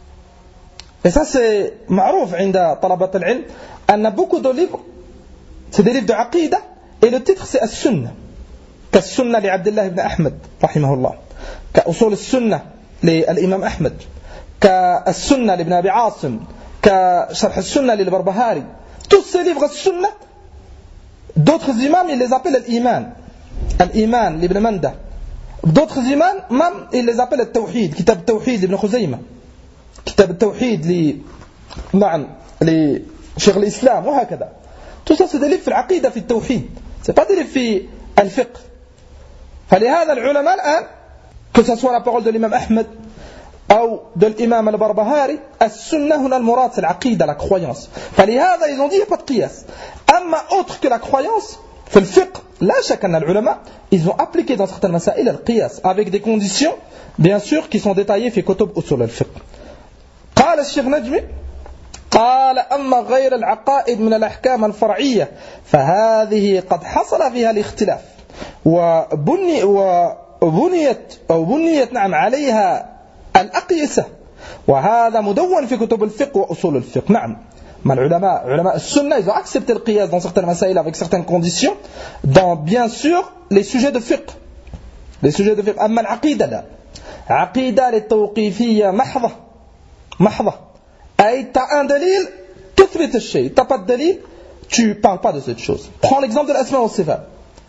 Et ça c'est معروف عند طلبة العلم أن beaucoup de livres c'est des livres de عقيدة et le titre c'est السنة. كالسنة لعبد الله بن أحمد رحمه الله, كأصول السنة للإمام أحمد, كالسنة لابن أبي عاصم, كشرح السنة للبربهاري. Tous ces livres السنة, d'autres imams ils les appellent الإيمان, الإيمان لابن مندة. D'autres imams même ils les appellent التوحيد, كتاب التوحيد لابن خزيمة, كتاب التوحيد ل نعم لشيخ الإسلام وهكذا. Tout ça c'est des livres في العقيدة في التوحيد, c'est pas des livres في الفقه. فلهذا العلماء الآن que ce soit la parole de l'imam Ahmed ou de l'imam al-Barbahari, السنة هنا المراد c'est العقيدة, la croyance. فلهذا ils ont dit il n'y a pas de قياس. أما autre que la croyance في الفقه لا شك أن العلماء ils ont appliqué dans certaines مسائل القياس avec des conditions bien sûr qui sont détaillées في كتب أصول الفقه. قال الشيخ نجمي قال أما غير العقائد من الأحكام الفرعية فهذه قد حصل فيها الاختلاف وبني وبنيت أو بنيت نعم عليها الأقيسة, وهذا مدون في كتب الفقه وأصول الفقه. نعم, ما العلماء علماء السنة ils ont accepté le qiyas dans certaines مسائل avec certaines conditions dans bien sûr les sujets de fiqh, les sujets de fiqh. أما العقيدة لا, عقيدة للتوقيفية محضة محضة, أي t'as un دليل تثبت الشيء, t'as pas de دليل tu parles pas de cette chose. Prends l'exemple de l'asma wa sifat.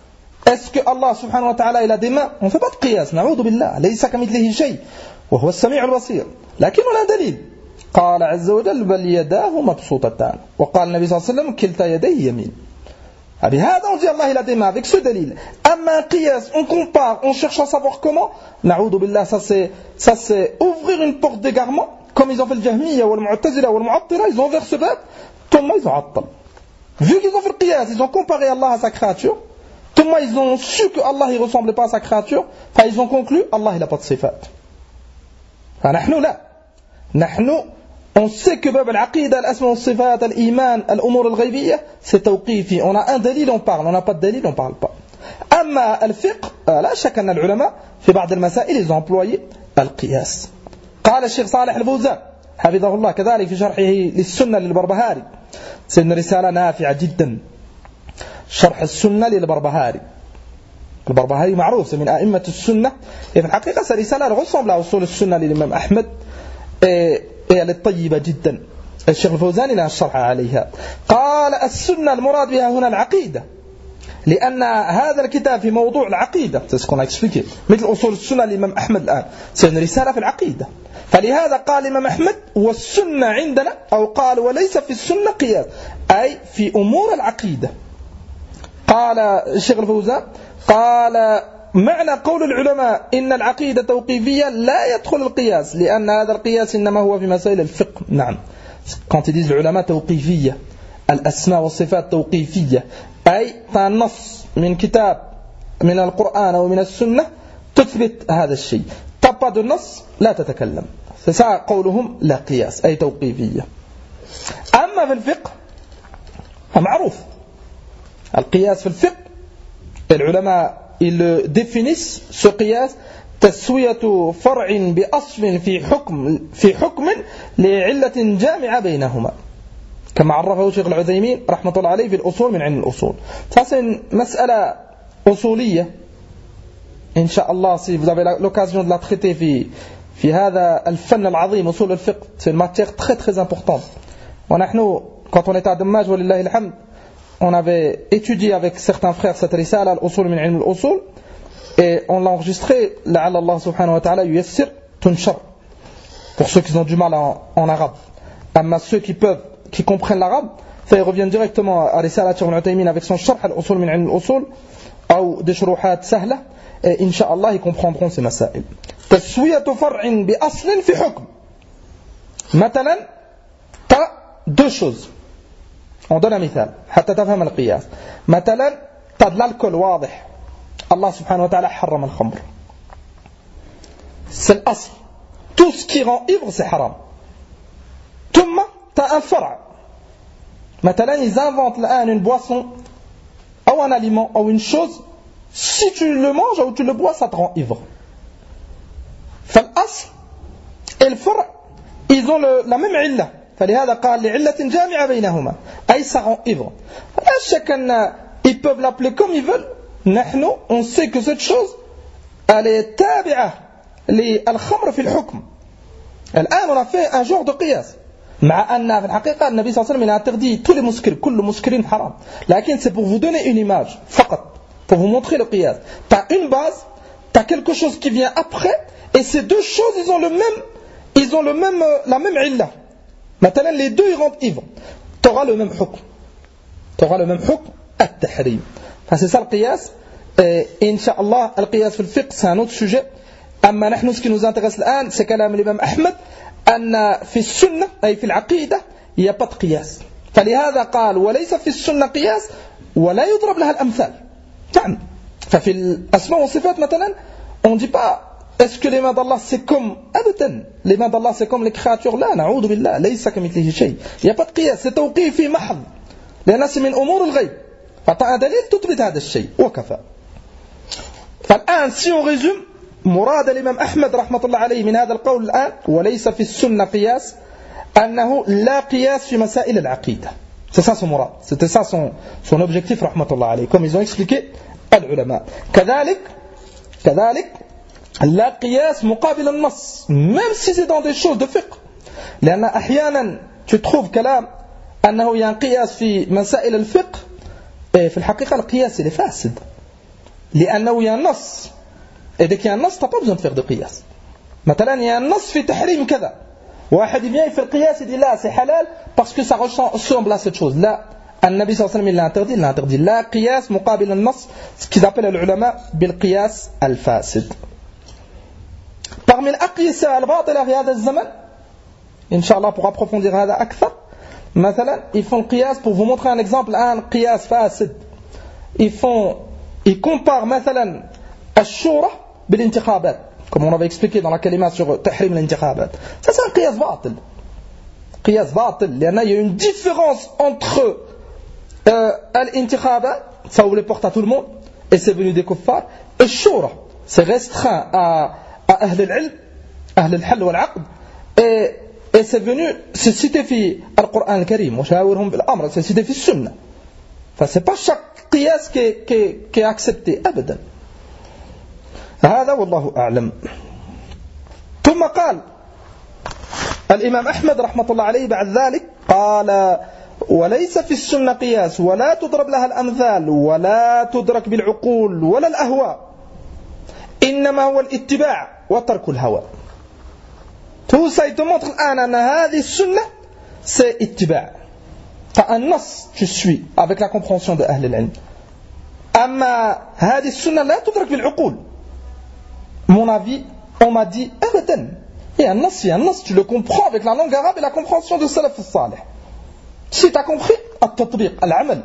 est-ce que Allah subhanahu wa ta'ala il a des mains? On ne fait pas de qiyas, na'udhu billah, laysa kamithlihi shay, wa huwa as-sami' al-basir. Lakin on a un dalil. قال عز وجل بل يداه مبسوطتان وقال النبي صلى الله عليه وسلم كلتا يديه يمين. بهذا on dit Allah il a des mains avec ce dalil. Amma qiyas, on compare, on cherche à savoir comment. Na'udhu billah, ça c'est ça c'est ouvrir une porte d'égarement comme ils ont fait le Jahmiyya ou le Mu'tazila ou le Mu'attila, ils ont ouvert ce bab, comment ils ont attal. Vu qu'ils ont fait le qiyas, ils ont comparé Allah à sa créature. Comment ils ont su que Allah ne ressemblait pas à sa créature, enfin, ils ont conclu Allah il n'a pas de sifat. فنحن لا نحن on sait que bab al-aqida, al-asma al-sifat, al-iman, al-umur al-ghaybiyya, c'est tawqifi. On a un dalil, on parle. On n'a pas de dalil, on ne parle pas. Amma al-fiqh, لا شك أن العلماء في بعض المسائل ils ont employé القياس. قال الشيخ صالح الفوزان حفظه الله كذلك في شرحه للسنة للبربهاري. c'est une رسالة نافعة جدا. شرح السنة للبربهاري. البربهاري معروف من أئمة السنة. في الحقيقة cette رسالة ressemble à أصول السنة للإمام أحمد. et elle est طيبة جدا. الشيخ الفوزاني له الشرح عليها. قال السنة المراد بها هنا العقيدة. لأن هذا الكتاب في موضوع العقيدة. c'est ce qu'on a expliqué. مثل أصول السنة للإمام أحمد الآن. c'est une رسالة في العقيدة. فلهذا قال الإمام أحمد والسنة عندنا أو قال وليس في السنة قياس. أي في أمور العقيدة. قال الشيخ الفوزان قال معنى قول العلماء إن العقيدة توقيفية لا يدخل القياس لأن هذا القياس إنما هو في مسائل الفقه. نعم. quand ils disent العلماء توقيفية الأسماء والصفات توقيفية أي النص من كتاب من القرآن أو من السنة تثبت هذا الشيء. t'as pas de نص لا تتكلم. c'est ça قولهم لا قياس أي توقيفية. أما في الفقه معروف القياس في الفقه العلماء ils définissent ce قياس تسوية فرع بأصل في حكم في حكم لعلة جامعة بينهما كما عرفه شيخ العثيمين رحمة الله عليه في الأصول من علم الأصول. ça c'est une مسألة أصولية إن شاء الله si vous avez l'occasion de la traiter في في هذا الفن العظيم أصول الفقه. c'est une matière très très importante. ونحن quand on était à Dammaj ولله الحمد on avait étudié avec certains frères cette risala al-usul min ilm al-usul et on l'a enregistré la'alla Allah subhanahu wa ta'ala yuyassir tunshar pour ceux qui ont du mal en, en arabe. Amma ceux qui peuvent qui comprennent l'arabe, ça ils reviennent directement à risala Cheikh Ibn Uthaymin avec son sharh al-usul min ilm al-usul ou des shuruhat sahla et incha'Allah ils comprendront ces masail. Taswiyatu far'in bi aslin fi hukm. Matalan t'as deux choses. On donne un مثال حتى تفهم القياس. مثلا t'as de l'alcool واضح. Allah subhanahu wa ta'ala حرم الخمر. c'est l'asl. tout ce qui rend ivre c'est haram. ثم t'as un فرع. مثلا ils inventent الآن une boisson ou un aliment ou une chose. si tu le manges ou tu le bois ça te rend ivre. فالأصل et le فرع ils ont le, la même علة. فلهذا قال لعلة جامعة بينهما أي ça rend ivre. لا شك أن ils peuvent l'appeler comme ils veulent. نحن on sait que cette chose elle est تابعة للخمر في الحكم. الآن on a fait un genre de قياس مع أن في الحقيقة النبي صلى الله عليه وسلم a interdit tous les muskir كل مسكرين حرام. لكن c'est pour vous donner une image فقط pour vous montrer le قياس. t'as une base, t'as quelque chose qui vient après et ces deux choses ils ont le même ils ont le même la même علة. Maintenant, les deux ils rendent ivres. Tu auras le même hukm. Tu auras le même hukm, at-tahrim. Enfin, c'est ça le qiyas. Et incha'Allah, le qiyas في الفقه, c'est un autre sujet. أما نحن, ce qui nous intéresse الآن, c'est كلام الإمام أحمد, أن في السنة, أي في العقيدة, il n'y a pas de qiyas. فلهذا قال, وليس في السنة قياس, ولا يضرب لها الأمثال. نعم. ففي الأسماء والصفات مثلا, on ne dit pas, est-ce que les mains d'Allah c'est comme abadan les mains d'Allah c'est comme les créatures là na'udhu billah laysa kamithlihi shay. Il y a pas de qiyas, c'est tawqifi mahd لأن c'est من أمور الغيب. فطا un dalil تثبت هذا الشيء وكفى. فالآن si on résume مراد الإمام أحمد رحمة الله عليه من هذا القول الآن وليس في السنة قياس أنه لا قياس في مسائل العقيدة. c'est ça son مراد, c'était ça son son objectif رحمة الله عليه comme ils ont expliqué العلماء. كذلك كذلك لا قياس مقابل النص même si c'est dans des choses de fiqh. لأن أحيانا tu trouves كلام أنه ينقياس في مسائل الفقه في الحقيقة القياس il est فاسد. لأنه y a un nas. Et dès qu'il y a un nas, tu n'as pas besoin de faire de qiyas. مثلا il y a un nas في تحريم كذا. واحد vient, il fait le qiyas, il dit là c'est halal parce que ça ressemble à cette chose. Là, النبي صلى الله عليه وسلم il l'a interdit, il l'a interdit. لا قياس مقابل النص, ce qu'ils appellent العلماء بالقياس الفاسد. Parmi الأقيسة الباطلة في هذا الزمن, إن شاء الله pour approfondir هذا أكثر, مثلا ils font le qiyas, pour vous montrer un exemple, un qiyas fasid. Ils font, ils comparent مثلا الشورى بالانتخابات, comme on avait expliqué dans la kalima sur tahrim l'intikhabat. Ça c'est un qiyas batil. Qiyas batil, il y a une différence entre euh, l'intikhabat, ça ouvre les portes à tout le monde, et c'est venu des kuffars, et le shura, c'est restreint à, à ahl al-ilm, ahl al-hal wal-aqd, et, et c'est venu, c'est cité dans le Coran al-Karim, وشاورهم بالأمر, c'est cité dans la sunna. Enfin, c'est pas chaque qiyas qui est, qui est, qui est accepté, أبدا. هذا والله أعلم. ثم قال الإمام أحمد رحمة الله عليه بعد ذلك قال وليس في السنة قياس ولا تضرب لها الأمثال ولا تدرك بالعقول ولا الأهواء إنما هو الاتباع وترك الهوى. Tout ça il te montre الآن أن هذه السنة c'est اتباع. T'as un nas, tu suis avec la compréhension de أهل العلم. أما هذه السنة لا تدرك بالعقول. Mon avis, on m'a dit أبدا. Il y a un nas, il y a un nas, tu le comprends avec la langue arabe et la compréhension de salaf al-salih. Si tu as compris, التطبيق, العمل.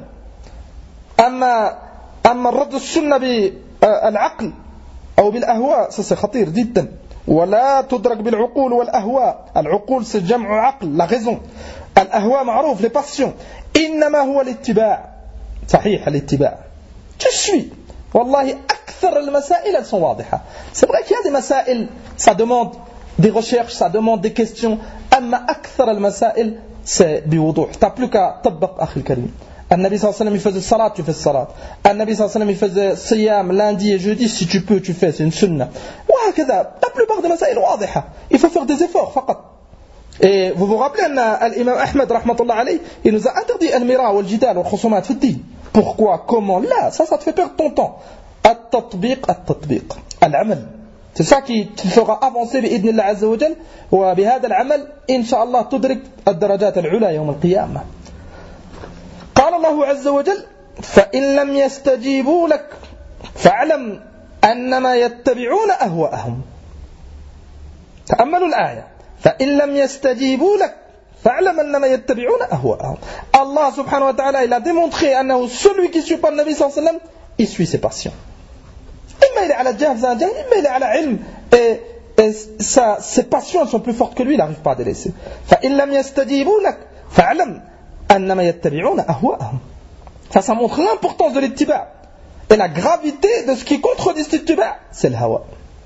أما أما الرد السنة بالعقل أو بالأهواء, ça c'est خطير جدا. ولا تدرك بالعقول والأهواء. العقول c'est جمع عقل, la raison. الأهواء معروف, les passions. إنما هو الاتباع. صحيح الاتباع. Tu suis. والله أكثر المسائل elles sont واضحة. C'est vrai qu'il y a des مسائل, ça demande des recherches, ça demande des questions. أما أكثر المسائل c'est بوضوح. Tu n'as plus qu'à طبق أخي الكريم. النبي صلى الله عليه وسلم il faisait الصلاة, tu fais الصلاة. النبي صلى الله عليه وسلم il faisait صيام lundi et jeudi, si tu peux tu fais, c'est une sunna. وهكذا. La plupart des مسائل واضحة. Il faut faire des efforts فقط. Et vous vous rappelez أن الإمام أحمد رحمة الله عليه il nous a interdit المراء والجدال والخصومات في الدين. Pourquoi, comment? Là, ça, ça te fait perdre ton temps. التطبيق التطبيق العمل. C'est ça qui te fera avancer بإذن الله عز وجل. وبهذا العمل إن شاء الله تدرك الدرجات العلى يوم القيامة. قال الله عز وجل فإن لم يستجيبوا لك فاعلم أنما يتبعون أهواءهم. تأملوا الآية. فإن لم يستجيبوا لك فاعلم أنما يتبعون أهواءهم. Allah subhanahu wa ta'ala il a démontré أنه celui qui suit pas le Nabi sallallahu alayhi wa sallam il suit ses passions. إما il est على جهل زان جهل إما il est على علم et, et sa, ses passions elles sont plus fortes que lui, il n'arrive pas à les laisser. فإن لم يستجيبوا لك فاعلم أنما يتبعون أهواءهم. Ça, ça montre l'importance de l'ittiba' et la gravité de ce qui contredit cet ittiba', c'est le hawa.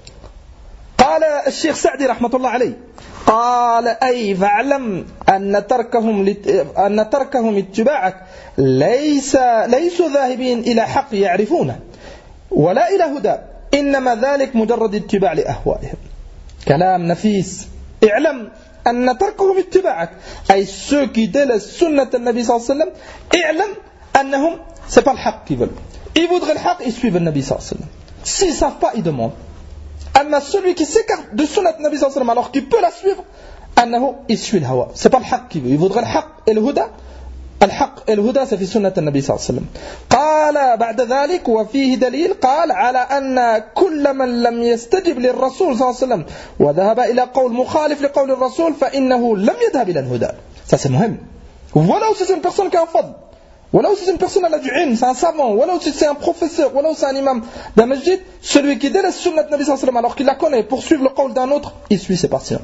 قال الشيخ سعدي رحمة الله عليه قال أي فاعلم أن تركهم أن تركهم اتباعك ليس ليسوا ذاهبين إلى حق يعرفونه ولا إلى هدى إنما ذلك مجرد اتباع لأهوائهم. كلام نفيس. اعلم أن تركهم اتباعك أي ceux qui délaissent سنة النبي صلى الله عليه وسلم اعلم أنهم c'est pas le حق qu'ils veulent. Ils voudraient le حق, ils suivent le Nabi صلى الله عليه وسلم. S'ils ne savent pas, ils demandent. أما celui qui s'écarte de sunnat Nabi sallallahu alayhi wa sallam alors qu'il peut la suivre, أنه il suit le hawa. C'est pas le haq qu'il veut. Il voudrait le haq et le huda. الحق الهدى في سنة النبي صلى الله عليه وسلم. قال بعد ذلك وفيه دليل قال على أن كل من لم يستجب للرسول صلى الله عليه وسلم وذهب إلى قول مخالف لقول الرسول فإنه لم يذهب إلى الهدى. Ça c'est muhim. Voilà où c'est une personne qui a un fadl. Voilà où c'est une personne à la du ilm, c'est un savant. Voilà où c'est un professeur. Voilà où c'est un imam d'un masjid. Celui qui délaisse sunnat Nabi sallallahu alayhi wa sallam alors qu'il la connaît pour suivre le qawl d'un autre, il suit ses passions.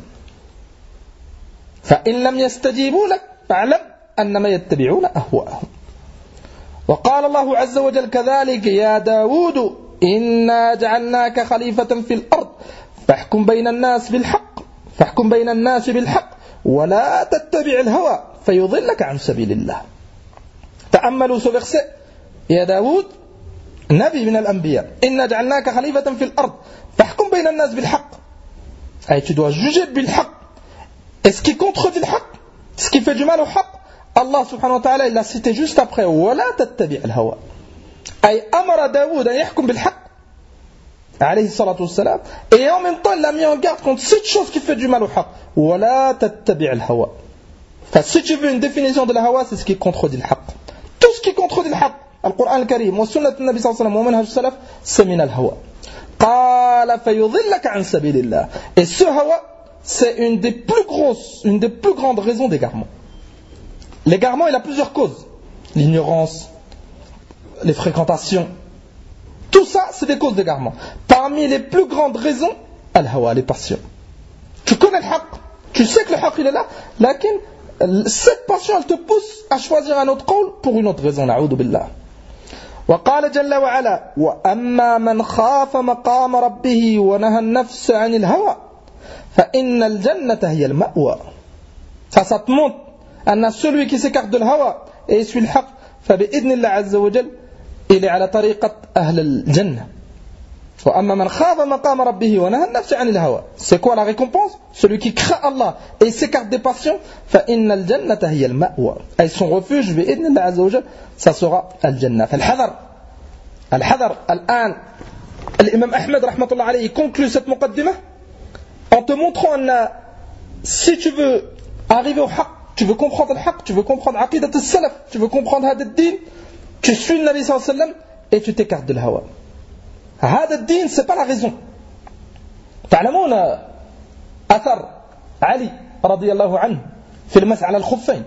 فإن لم يستجيبوا لك فاعلم أنما يتبعون أهواءهم. وقال الله عز وجل كذلك يا داود إنا جعلناك خليفة في الأرض فاحكم بين الناس بالحق فاحكم بين الناس بالحق ولا تتبع الهوى فيضلك عن سبيل الله. تأملوا ce verset. يا داود نبي من الأنبياء إنا جعلناك خليفة في الأرض فاحكم بين الناس بالحق. أي tu dois juger بالحق. Et ce qui contredit le haq, ce qui fait du mal au haq, Allah subhanahu wa ta'ala il l'a cité juste après. ولا تتبع الهوى. أي أمر داود أن يحكم بالحق alayhi salatu wassalam, et en même temps il l'a mis en garde contre cette chose qui fait du mal au haqq. وَلَا تَتَّبِعِ الْهَوَى. Enfin, si tu veux une définition de la hawa, c'est ce qui contredit le haqq. Tout ce qui contredit le haqq, Al-Qur'an al-Karim, wa sunnat al-Nabi sallallahu alayhi wa sallam, wa manhaj al-salaf, c'est min al-hawa. قَالَ فَيُضِلَّكَ عَنْ سَبِيلِ اللَّهِ. Et ce hawa, c'est une des plus grosses, une des plus grandes raisons d'égarement. L'égarement, il a plusieurs causes. L'ignorance, les fréquentations, tout ça, c'est des causes d'égarement. Parmi les plus grandes raisons, al-hawa, les passions. Tu connais le haqq, tu sais que le haqq il est là, lakin cette passion elle te pousse à choisir un autre qawl pour une autre raison. Na'oudou billah. وقال جل وعلا وأما من خاف مقام ربه ونهى النفس عن الهوى فإن الجنة هي المأوى. Ça, ça te montre أن celui qui s'écarte de l'hawa et suit le haqq فبإذن الله عز وجل il est à la tariqat أهل الجنة. وأما من خاف مقام ربه ونهى النفس عن الهوى. C'est quoi la récompense? Celui qui craint Allah et s'écarte des passions, فإن الجنة هي المأوى. Et son refuge بإذن الله عز وجل, ça sera الجنة. فالحذر الحذر الآن الإمام أحمد رحمة الله عليه conclut cette muqaddimah en te montrant أن si tu veux arriver au haqq, tu veux comprendre le haqq, tu veux comprendre aqidat al-salaf, tu veux comprendre hada ad-din, tu suis le Nabi sallallahu alayhi wa sallam et tu t'écartes de l'hawa. هذا الدين c'est pas la raison. تعلمون أثر علي رضي الله عنه في المسح على الخفين.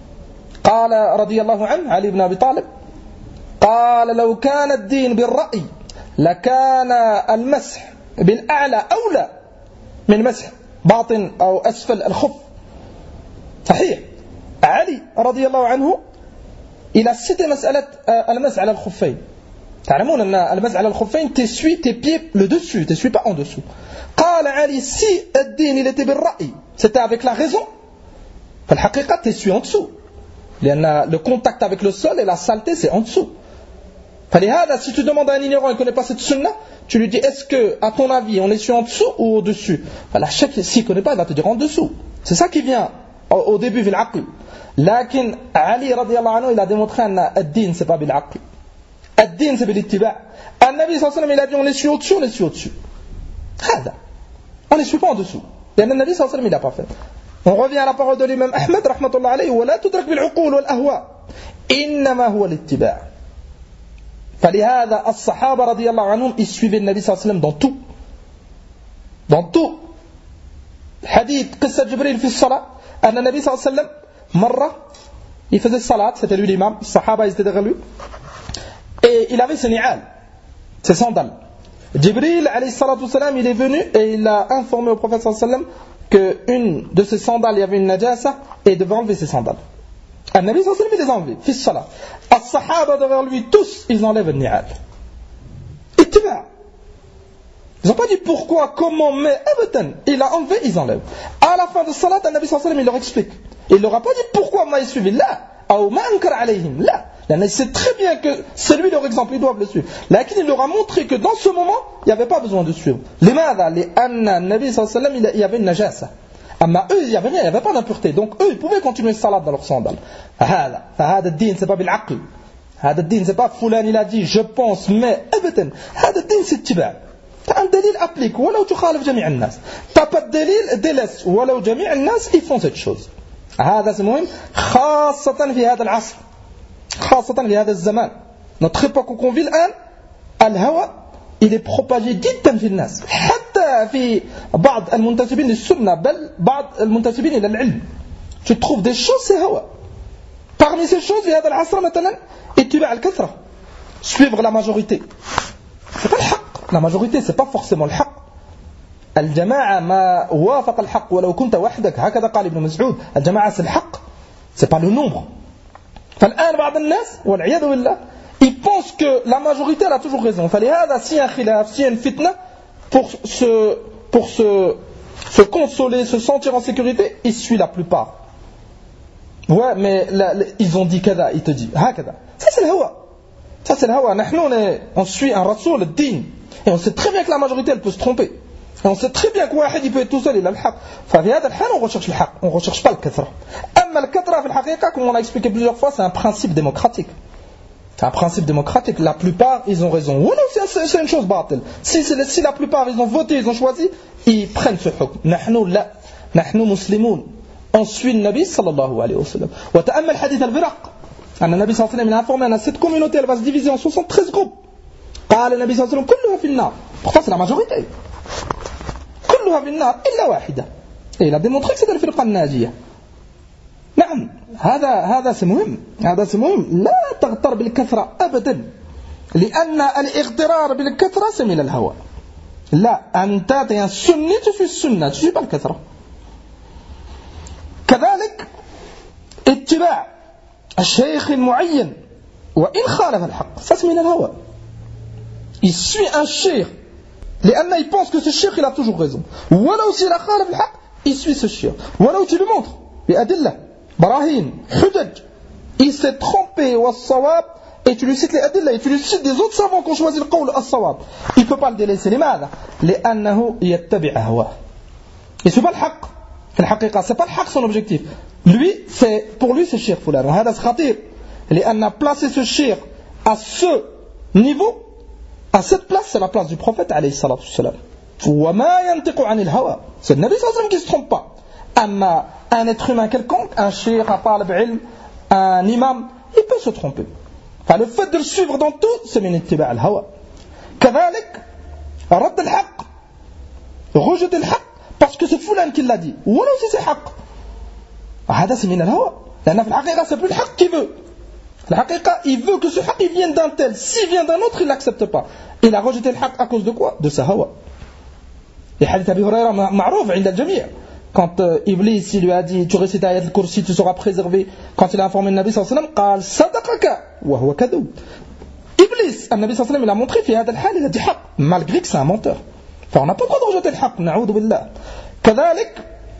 قال رضي الله عنه علي بن أبي طالب قال لو كان الدين بالرأي لكان المسح بالأعلى أولى من مسح باطن أو أسفل الخف. صحيح. علي رضي الله عنه il a cité مسألة المسح على الخفين. تعلمون أن المسح على الخفين تسوي tes pieds le dessus, تسوي pas en dessous. قال علي si الدين il était بالرأي, c'était avec la raison, فالحقيقة تسوي en dessous. لأن le contact avec le sol et la saleté c'est en dessous. فلهذا si tu demandes à un ignorant il ne connaît pas cette sunna, tu lui dis est-ce que à ton avis on essuie en dessous ou au dessus? Voilà, chaque s'il ne connaît pas il va te dire en dessous. C'est ça qui vient au, au début fil aql. لكن علي رضي الله عنه il a démontré أن الدين c'est pas بالعقل. الدين c'est بالاتباع. النبي صلى الله عليه وسلم il a dit on essuie au-dessus, on essuie au-dessus. هذا. On n'essuie pas en dessous. لأن النبي صلى الله عليه وسلم il n'a pas fait. On revient à la parole de l'imam Ahmed رحمة الله عليه ولا تدرك بالعقول والأهواء إنما هو الاتباع. فلهذا الصحابة رضي الله عنهم ils suivaient le Nabi صلى الله عليه وسلم dans tout. Dans tout. حديث قصة جبريل في الصلاة أن النبي صلى الله عليه وسلم مرة il faisait salat, c'était lui l'imam, les sahaba ils étaient derrière lui. Et il avait ses ni'al, ses sandales. Jibril alayhi salatu salam, il est venu et il a informé au prophète sallallahu alayhi wa sallam qu'une de ses sandales, il y avait une najasa et il devait enlever ses sandales. Un Nabi sallallahu alayhi wa sallam, il les a enlevées, fils salat. As-sahaba derrière lui, tous, ils enlèvent le ni'al. Ittiba. Ils n'ont pas dit pourquoi, comment, mais abadan. Il a enlevé, ils enlèvent. À la fin de salat, un Nabi sallallahu alayhi wa sallam, il leur explique. Il leur a pas dit pourquoi m'a suivi là, ou ma ankar alayhim là. Il sait très bien que c'est lui leur exemple, ils doivent le suivre. Là, il leur a montré que dans ce moment, il n'y avait pas besoin de suivre. Les madha, les anna, Nabi sallallahu alayhi wa sallam, il y avait une najasa. Amma eux, il n'y avait rien, il n'y avait pas d'impureté. Donc eux, ils pouvaient continuer le salat dans leurs sandales. Hada, hada din, c'est pas bil aql. Hada din, c'est pas fulan, il a dit, je pense, mais, abadan. Hada din, c'est tiba. T'as un délil applique, walaw tu khalif jami' an-nas. T'as pas de délil, délaisse, walaw jami' an-nas, ils font cette chose. هذا سمهم خاصة في هذا العصر خاصة في هذا الزمان. Notre époque où on vit الآن الهوى il est propagé جدا في الناس حتى في بعض المنتسبين للسنة بل بعض المنتسبين إلى العلم. Tu trouves des choses c'est هوى. Parmi ces choses في هذا العصر مثلا اتباع الكثرة, suivre la majorité. C'est pas le حق. La majorité c'est pas forcément le حق. الجماعة ما وافق الحق ولو كنت وحدك هكذا قال ابن مسعود. الجماعة c'est le حق, c'est pas le nombre. فالآن بعض الناس والعياذ بالله ils pensent que la majorité elle a toujours raison. فلهذا s'il y a un khilaf, s'il y a une fitna, pour se pour se se consoler, se sentir en sécurité, il suit la plupart. Ouais, mais la, la, ils ont dit كذا, il te dit هكذا. Ça c'est le hawa. Ça c'est le hawa. نحن on suit un rasoul, le din, et on sait très bien que la majorité elle peut se tromper. Et on sait très bien qu'un il peut être tout seul, il a le haq. ففي هذا الحال on recherche le haq, on recherche pas le كثرة. أما الكثرة في الحقيقة, comme on l'a expliqué plusieurs fois, c'est un principe démocratique. C'est un principe démocratique. La plupart, ils ont raison. Ou non, c'est un c'est, c'est une chose battle. Si, si la plupart ils ont voté, ils ont choisi, ils prennent ce hukm. Nahnu la, nahnu muslimoun. On suit le Nabi sallallahu alayhi wa sallam. Wa ta'ammal hadith al-Biraq. Le Nabi sallallahu alayhi wa sallam il a informé, cette communauté elle va se diviser en soixante-treize groupes. قال النبي صلى الله عليه وسلم كلها في النار. Pourtant c'est la majorité. كلها في النار إلا واحدة. Et il a démontré que c'est الفرقة الناجية. نعم هذا هذا سمهم هذا سمهم لا تغتر بالكثرة أبدا لأن الاغترار بالكثرة c'est من الهوى. لا أنت t'es un sunni tu suis sunna tu suis pas الكثرة. كذلك اتباع الشيخ المعين وإن خالف الحق ça c'est من الهوى. Il suit un cheikh لأن il pense que ce cheikh il a toujours raison. ولو s'il a خالف الحق il suit ce cheikh. ولو tu le montres بأدلة براهين حجج il s'est trompé والصواب et tu lui cites les adilla et tu lui cites des autres savants qui ont choisi le qawl الصواب il ne peut pas le délaisser لماذا؟ لأنه يتبع هواه. Et c'est pas le haqq. في الحقيقة c'est pas le haqq son objectif. Lui c'est pour lui c'est cheikh فلان وهذا خطير لأن placer ce cheikh à ce niveau à cette place c'est la place du prophète عليه الصلاة والسلام. وما ينطق عن الهوى. C'est le Nabi sallallahu alayhi wa sallam qui ne se trompe pas. أما un être humain quelconque, un cheikh, un talib ilm, un imam, il peut se tromper. Enfin, le fait de le suivre dans tout, c'est min ittiba' al-hawa. كذلك رد الحق, rejeter le haqq parce que c'est fulan qui l'a dit. Ou alors si c'est haqq. هذا c'est min al-hawa. لأن في الحقيقة c'est plus le haqq qui veut. La haqiqa, il veut que ce haqq il vienne d'un tel. S'il vient d'un autre, il l'accepte pas. Il a rejeté le haqq à cause de quoi? De sa hawa. Et hadith Abi Hurayra ma'rouf عند الجميع. Quand euh, Iblis il lui a dit tu récites ayat al-kursi tu seras préservé, quand il a informé le Nabi sallallahu alayhi wa sallam قال صدقك وهو كذوب. Iblis, le Nabi sallallahu alayhi wa sallam il a montré في هذا الحال il a dit haqq malgré que c'est un menteur. Enfin on n'a pas le droit de rejeter le haqq. نعوذ بالله. كذلك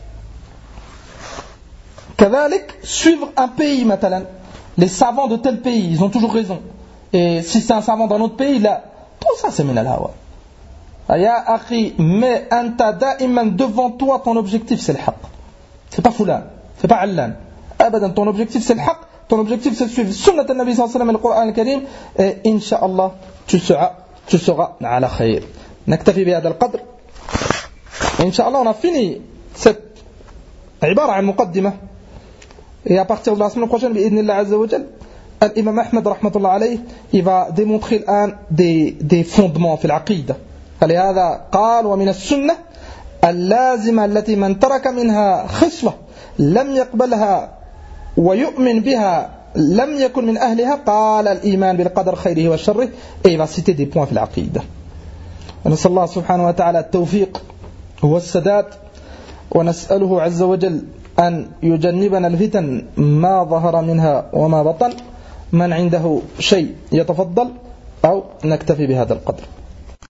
كذلك suivre un pays مثلا. Les savants de tel pays ils ont toujours raison. Et si c'est un savant d'un autre pays là, tout ça c'est min al-hawa. Ya akhi, mais anta da'iman devant toi ton objectif c'est le haqq. C'est pas fulan, c'est pas allan. Abadan ton objectif c'est le haqq, ton objectif c'est de suivre sunnat al-Nabi sallallahu alayhi wa sallam et le Coran al-Karim et incha'Allah tu seras tu seras ala khayr. نكتفي بهذا القدر. Inch'Allah on a fini cette عبارة عن مقدمة et à partir de la semaine prochaine بإذن الله عز وجل الإمام أحمد رحمة الله عليه il va démontrer الآن des des fondements في العقيدة. فلهذا قال ومن السنة اللازمة التي من ترك منها خصلة لم يقبلها ويؤمن بها لم يكن من أهلها قال الإيمان بالقدر خيره وشره. Et il va citer des points في العقيدة. ونسأل الله سبحانه وتعالى التوفيق والسداد ونسأله عز وجل أن يجنبنا الفتن ما ظهر منها وما بطن. من عنده شيء يتفضل أو نكتفي بهذا القدر.